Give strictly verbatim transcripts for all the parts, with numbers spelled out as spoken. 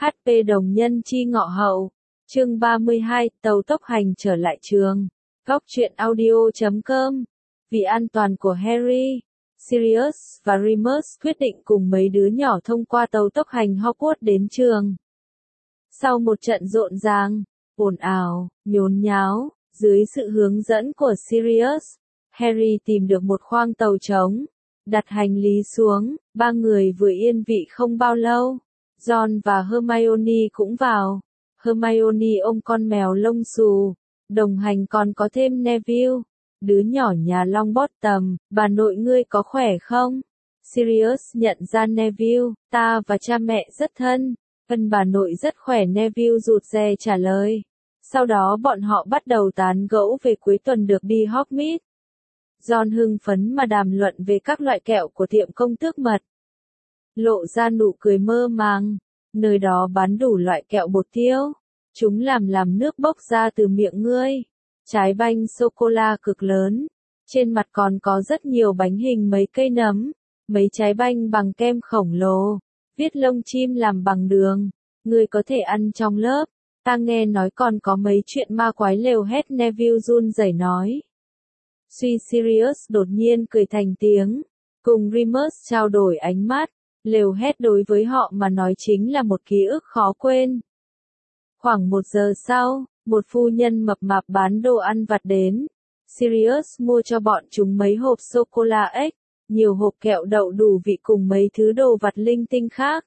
hát pê đồng nhân chi ngọ hậu. Chương ba mươi hai, tàu tốc hành trở lại trường. Góc truyện audio chấm com. Vì an toàn của Harry, Sirius và Remus quyết định cùng mấy đứa nhỏ thông qua tàu tốc hành Hogwarts đến trường. Sau một trận rộn ràng, ồn ào, nhốn nháo, dưới sự hướng dẫn của Sirius, Harry tìm được một khoang tàu trống, đặt hành lý xuống. Ba người vừa yên vị không bao lâu, Ron và Hermione cũng vào. Hermione ôm con mèo lông xù, đồng hành còn có thêm Neville, đứa nhỏ nhà Longbottom. Bà nội ngươi có khỏe không? Sirius nhận ra Neville, ta và cha mẹ rất thân. Ân bà nội rất khỏe, Neville rụt rè trả lời. Sau đó bọn họ bắt đầu tán gẫu về cuối tuần được đi Hogsmeade. Ron hưng phấn mà đàm luận về các loại kẹo của tiệm công tước mật, lộ ra nụ cười mơ màng. Nơi đó bán đủ loại kẹo bột tiêu, chúng làm làm nước bốc ra từ miệng ngươi. Trái banh sô-cô-la cực lớn, trên mặt còn có rất nhiều bánh hình mấy cây nấm, mấy trái banh bằng kem khổng lồ, viết lông chim làm bằng đường. Ngươi có thể ăn trong lớp. Ta nghe nói còn có mấy chuyện ma quái lều hét, Neville run rẩy nói. Suy Sirius đột nhiên cười thành tiếng, cùng Remus trao đổi ánh mắt. Lều hét đối với họ mà nói chính là một ký ức khó quên. Khoảng một giờ sau, một phu nhân mập mạp bán đồ ăn vặt đến. Sirius mua cho bọn chúng mấy hộp sô-cô-la ếch, nhiều hộp kẹo đậu đủ vị cùng mấy thứ đồ vặt linh tinh khác.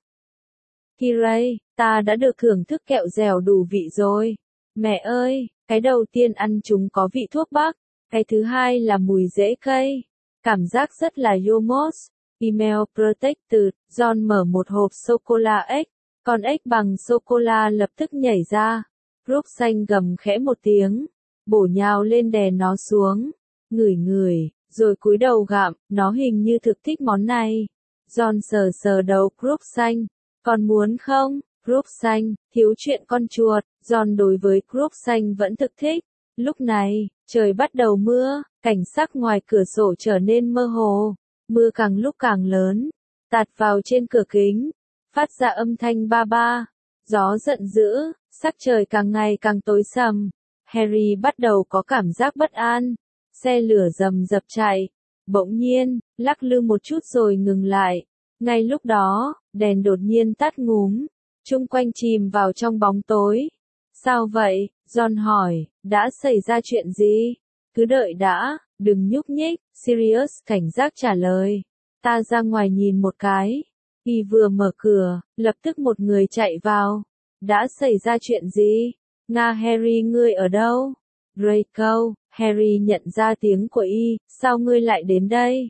Kiray, ta đã được thưởng thức kẹo dẻo đủ vị rồi. Mẹ ơi, cái đầu tiên ăn chúng có vị thuốc bắc, cái thứ hai là mùi rễ cây. Cảm giác rất là Yomos. Email Protected. Ron mở một hộp sô-cô-la ếch, con ếch bằng sô-cô-la lập tức nhảy ra. Group xanh gầm khẽ một tiếng, bổ nhào lên đè nó xuống, ngửi ngửi, rồi cúi đầu gặm. Nó hình như thực thích món này. Ron sờ sờ đầu Group xanh, còn muốn không? Group xanh, thiếu chuyện con chuột. Ron đối với Group xanh vẫn thực thích. Lúc này, trời bắt đầu mưa, cảnh sắc ngoài cửa sổ trở nên mơ hồ. Mưa càng lúc càng lớn, tạt vào trên cửa kính, phát ra âm thanh ba ba. Gió giận dữ, sắc trời càng ngày càng tối sầm. Harry bắt đầu có cảm giác bất an. Xe lửa rầm rập chạy, bỗng nhiên, lắc lư một chút rồi ngừng lại. Ngay lúc đó, đèn đột nhiên tắt ngúm, chung quanh chìm vào trong bóng tối. Sao vậy? Ron hỏi, đã xảy ra chuyện gì? Cứ đợi đã, đừng nhúc nhích, Sirius cảnh giác trả lời. Ta ra ngoài nhìn một cái. Y vừa mở cửa, lập tức một người chạy vào. Đã xảy ra chuyện gì? Nga, Harry ngươi ở đâu? Draco. Harry nhận ra tiếng của Y, sao ngươi lại đến đây?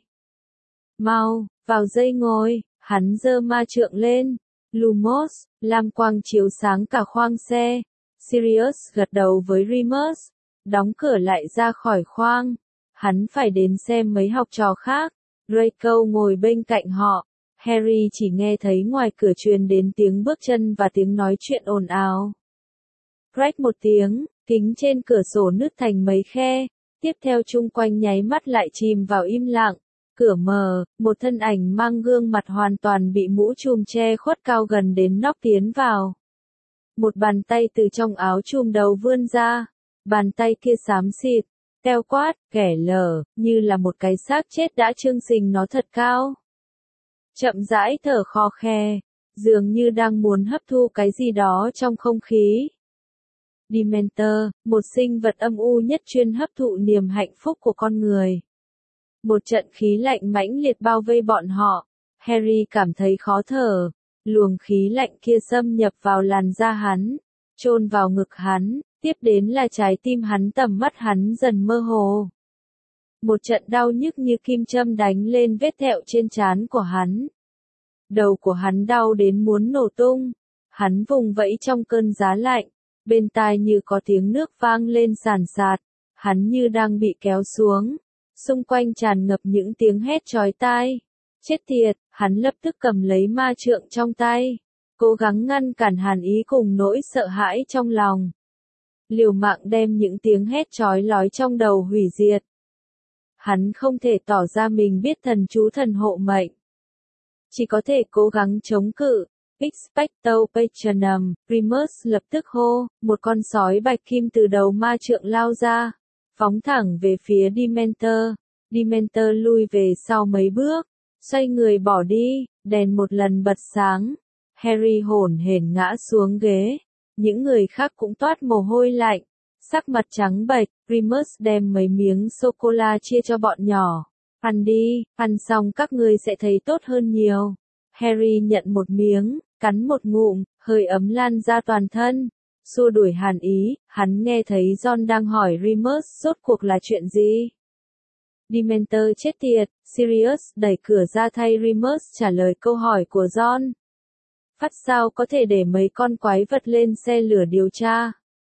Mau, vào dây ngồi. Hắn giơ ma trượng lên. Lumos, lam quang chiếu sáng cả khoang xe. Sirius gật đầu với Remus, đóng cửa lại ra khỏi khoang. Hắn phải đến xem mấy học trò khác. Draco ngồi bên cạnh họ. Harry chỉ nghe thấy ngoài cửa truyền đến tiếng bước chân và tiếng nói chuyện ồn ào. Crack một tiếng, kính trên cửa sổ nứt thành mấy khe. Tiếp theo chung quanh nháy mắt lại chìm vào im lặng. Cửa mở, một thân ảnh mang gương mặt hoàn toàn bị mũ trùm che khuất cao gần đến nóc tiến vào. Một bàn tay từ trong áo trùm đầu vươn ra. Bàn tay kia xám xịt, teo quát, kẻ lở, như là một cái xác chết đã chưng sình nó thật cao. Chậm rãi thở khò khè, dường như đang muốn hấp thu cái gì đó trong không khí. Dementor, một sinh vật âm u nhất chuyên hấp thụ niềm hạnh phúc của con người. Một trận khí lạnh mãnh liệt bao vây bọn họ. Harry cảm thấy khó thở. Luồng khí lạnh kia xâm nhập vào làn da hắn, chôn vào ngực hắn, tiếp đến là trái tim hắn, tầm mắt hắn dần mơ hồ. Một trận đau nhức như kim châm đánh lên vết thẹo trên trán của hắn. Đầu của hắn đau đến muốn nổ tung. Hắn vùng vẫy trong cơn giá lạnh, bên tai như có tiếng nước vang lên sàn sạt. Hắn như đang bị kéo xuống. Xung quanh tràn ngập những tiếng hét chói tai. Chết tiệt, hắn lập tức cầm lấy ma trượng trong tay, cố gắng ngăn cản hàn ý cùng nỗi sợ hãi trong lòng. Liều mạng đem những tiếng hét chói lói trong đầu hủy diệt. Hắn không thể tỏ ra mình biết thần chú thần hộ mệnh. Chỉ có thể cố gắng chống cự, Expecto Patronum, Remus lập tức hô, một con sói bạch kim từ đầu ma trượng lao ra, phóng thẳng về phía Dementor. Dementor lui về sau mấy bước, xoay người bỏ đi, đèn một lần bật sáng. Harry hổn hển ngã xuống ghế, những người khác cũng toát mồ hôi lạnh, sắc mặt trắng bệch. Remus đem mấy miếng sô-cô-la chia cho bọn nhỏ. Ăn đi, ăn xong các ngươi sẽ thấy tốt hơn nhiều. Harry nhận một miếng, cắn một ngụm, hơi ấm lan ra toàn thân, xua đuổi hàn ý. Hắn nghe thấy Ron đang hỏi Remus rốt cuộc là chuyện gì. Dementor chết tiệt, Sirius đẩy cửa ra thay Remus trả lời câu hỏi của Ron. Phát sao có thể để mấy con quái vật lên xe lửa điều tra.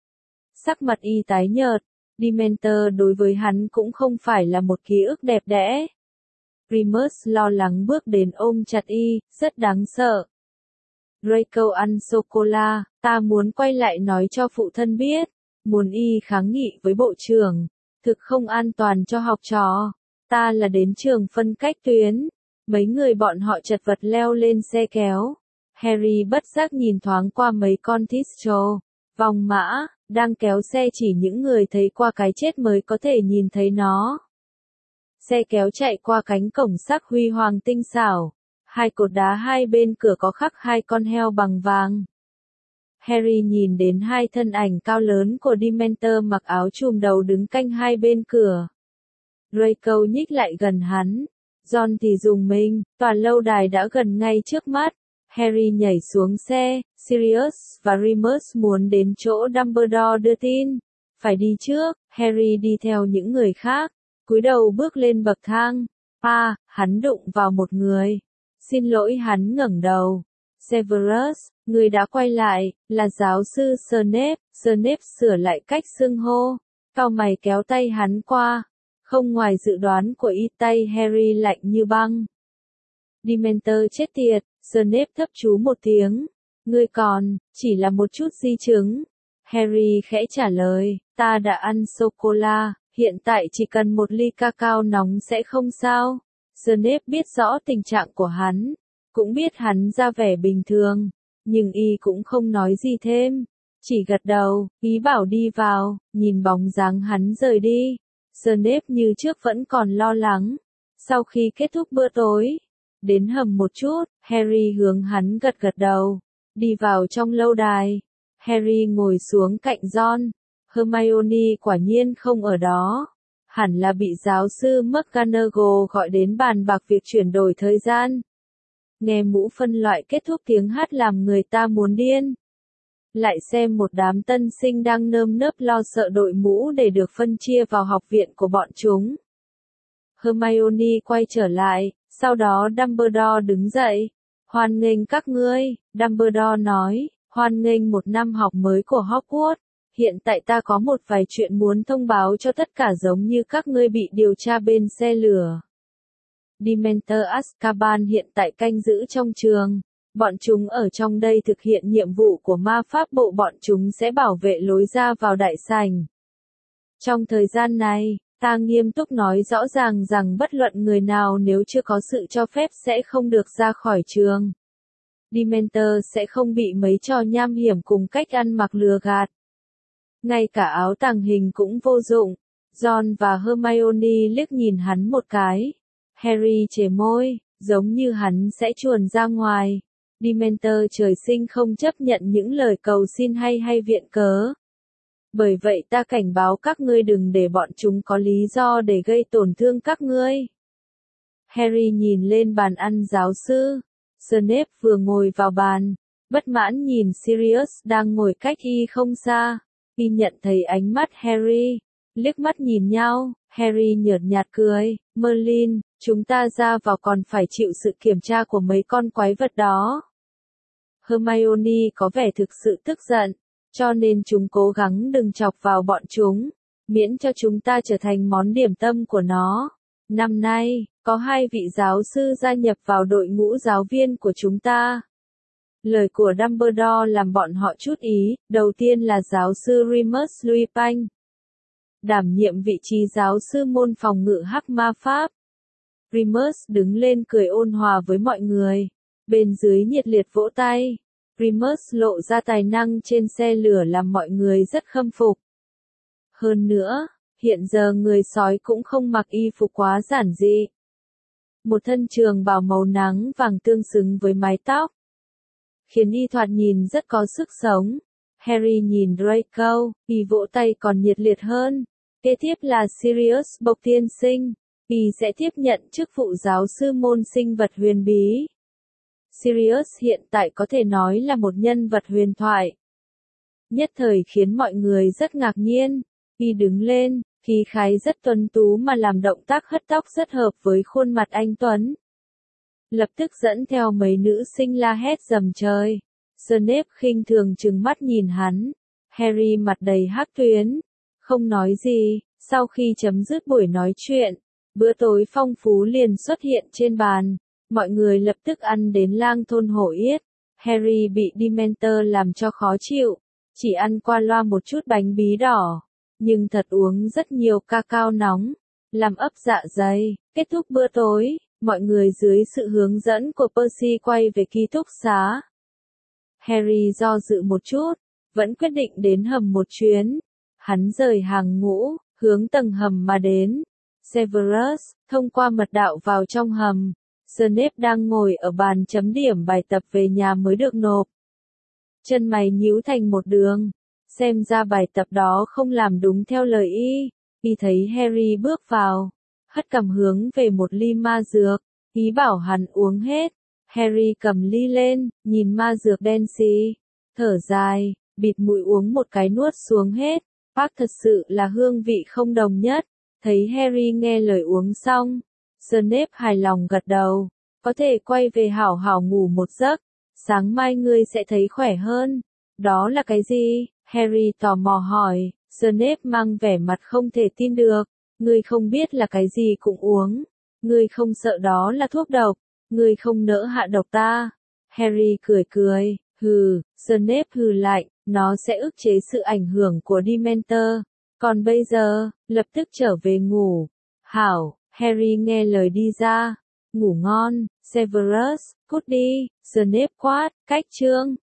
Sắc mặt y tái nhợt, Dementor đối với hắn cũng không phải là một ký ức đẹp đẽ. Remus lo lắng bước đến ôm chặt y, rất đáng sợ. Draco ăn sô-cô-la, ta muốn quay lại nói cho phụ thân biết, muốn y kháng nghị với bộ trưởng, thực không an toàn cho học trò. Ta là đến trường phân cách tuyến. Mấy người bọn họ chật vật leo lên xe kéo. Harry bất giác nhìn thoáng qua mấy con Tistro, vòng mã, đang kéo xe chỉ những người thấy qua cái chết mới có thể nhìn thấy nó. Xe kéo chạy qua cánh cổng sắc huy hoàng tinh xảo, hai cột đá hai bên cửa có khắc hai con heo bằng vàng. Harry nhìn đến hai thân ảnh cao lớn của Dementor mặc áo trùm đầu đứng canh hai bên cửa. Draco nhích lại gần hắn, Ron thì dùng mình, tòa lâu đài đã gần ngay trước mắt. Harry nhảy xuống xe, Sirius và Remus muốn đến chỗ Dumbledore đưa tin. Phải đi trước, Harry đi theo những người khác, cúi đầu bước lên bậc thang. À, hắn đụng vào một người. Xin lỗi, hắn ngẩng đầu. Severus, người đã quay lại, là giáo sư Snape. Snape sửa lại cách xưng hô, cau mày kéo tay hắn qua. Không ngoài dự đoán của y, tay Harry lạnh như băng. Dementor chết tiệt, Snape thấp chú một tiếng. Ngươi còn, chỉ là một chút di chứng. Harry khẽ trả lời, ta đã ăn sô-cô-la, hiện tại chỉ cần một ly cacao nóng sẽ không sao. Snape biết rõ tình trạng của hắn, cũng biết hắn ra vẻ bình thường, nhưng y cũng không nói gì thêm, chỉ gật đầu, ý bảo đi vào. Nhìn bóng dáng hắn rời đi, Snape như trước vẫn còn lo lắng. Sau khi kết thúc bữa tối, đến hầm một chút, Harry hướng hắn gật gật đầu, đi vào trong lâu đài. Harry ngồi xuống cạnh Ron, Hermione quả nhiên không ở đó, hẳn là bị giáo sư McGonagall gọi đến bàn bạc việc chuyển đổi thời gian. Nghe mũ phân loại kết thúc tiếng hát làm người ta muốn điên. Lại xem một đám tân sinh đang nơm nớp lo sợ đội mũ để được phân chia vào học viện của bọn chúng. Hermione quay trở lại, sau đó Dumbledore đứng dậy. Hoan nghênh các ngươi, Dumbledore nói, hoan nghênh một năm học mới của Hogwarts. Hiện tại ta có một vài chuyện muốn thông báo cho tất cả, giống như các ngươi bị điều tra bên xe lửa. Dementor Azkaban hiện tại canh giữ trong trường. Bọn chúng ở trong đây thực hiện nhiệm vụ của ma pháp bộ, bọn chúng sẽ bảo vệ lối ra vào đại sảnh. Trong thời gian này, ta nghiêm túc nói rõ ràng rằng bất luận người nào nếu chưa có sự cho phép sẽ không được ra khỏi trường. Dementor sẽ không bị mấy trò nham hiểm cùng cách ăn mặc lừa gạt. Ngay cả áo tàng hình cũng vô dụng. Ron và Hermione liếc nhìn hắn một cái. Harry chề môi, giống như hắn sẽ chuồn ra ngoài. Dementor trời sinh không chấp nhận những lời cầu xin hay hay viện cớ. Bởi vậy ta cảnh báo các ngươi đừng để bọn chúng có lý do để gây tổn thương các ngươi. Harry nhìn lên bàn ăn giáo sư. Snape vừa ngồi vào bàn, bất mãn nhìn Sirius đang ngồi cách y không xa. Y nhận thấy ánh mắt Harry, liếc mắt nhìn nhau. Harry nhợt nhạt cười, Merlin, chúng ta ra vào còn phải chịu sự kiểm tra của mấy con quái vật đó. Hermione có vẻ thực sự tức giận, cho nên chúng cố gắng đừng chọc vào bọn chúng, miễn cho chúng ta trở thành món điểm tâm của nó. Năm nay, có hai vị giáo sư gia nhập vào đội ngũ giáo viên của chúng ta. Lời của Dumbledore làm bọn họ chút ý, đầu tiên là giáo sư Remus Lupin, đảm nhiệm vị trí giáo sư môn phòng ngự hắc ma pháp. Remus đứng lên cười ôn hòa với mọi người. Bên dưới nhiệt liệt vỗ tay. Remus lộ ra tài năng trên xe lửa làm mọi người rất khâm phục. Hơn nữa, hiện giờ người sói cũng không mặc y phục quá giản dị. Một thân trường bào màu nắng vàng tương xứng với mái tóc, khiến y thoạt nhìn rất có sức sống. Harry nhìn Draco, y vỗ tay còn nhiệt liệt hơn. Kế tiếp là Sirius Bộc tiên sinh, y sẽ tiếp nhận chức vụ giáo sư môn sinh vật huyền bí. Sirius hiện tại có thể nói là một nhân vật huyền thoại. Nhất thời khiến mọi người rất ngạc nhiên. Y đứng lên, khí khái rất tuấn tú mà làm động tác hất tóc rất hợp với khuôn mặt anh tuấn. Lập tức dẫn theo mấy nữ sinh la hét rầm trời. Snape khinh thường trừng mắt nhìn hắn. Harry mặt đầy hắc tuyến, không nói gì. Sau khi chấm dứt buổi nói chuyện, bữa tối phong phú liền xuất hiện trên bàn. Mọi người lập tức ăn đến lang thôn hổ yết. Harry bị Dementor làm cho khó chịu, chỉ ăn qua loa một chút bánh bí đỏ, nhưng thật uống rất nhiều cacao nóng, làm ấp dạ dày. Kết thúc bữa tối, mọi người dưới sự hướng dẫn của Percy quay về ký túc xá. Harry do dự một chút, vẫn quyết định đến hầm một chuyến. Hắn rời hàng ngũ, hướng tầng hầm mà đến. Severus, thông qua mật đạo vào trong hầm. Snape đang ngồi ở bàn chấm điểm bài tập về nhà mới được nộp. Chân mày nhíu thành một đường. Xem ra bài tập đó không làm đúng theo lời y. Y thấy Harry bước vào, hất cằm hướng về một ly ma dược, ý bảo hắn uống hết. Harry cầm ly lên, nhìn ma dược đen xì, thở dài, bịt mũi uống một cái nuốt xuống hết. Bác thật sự là hương vị không đồng nhất. Thấy Harry nghe lời uống xong, Snape hài lòng gật đầu. Có thể quay về hảo hảo ngủ một giấc. Sáng mai ngươi sẽ thấy khỏe hơn. Đó là cái gì? Harry tò mò hỏi. Snape mang vẻ mặt không thể tin được. Ngươi không biết là cái gì cũng uống. Ngươi không sợ đó là thuốc độc. Ngươi không nỡ hạ độc ta. Harry cười cười. Hừ. Snape hừ lạnh. Nó sẽ ức chế sự ảnh hưởng của Dementor. Còn bây giờ, lập tức trở về ngủ. Hảo. Harry nghe lời đi ra. Ngủ ngon. Severus, cút đi. Snape quát. Cách chương.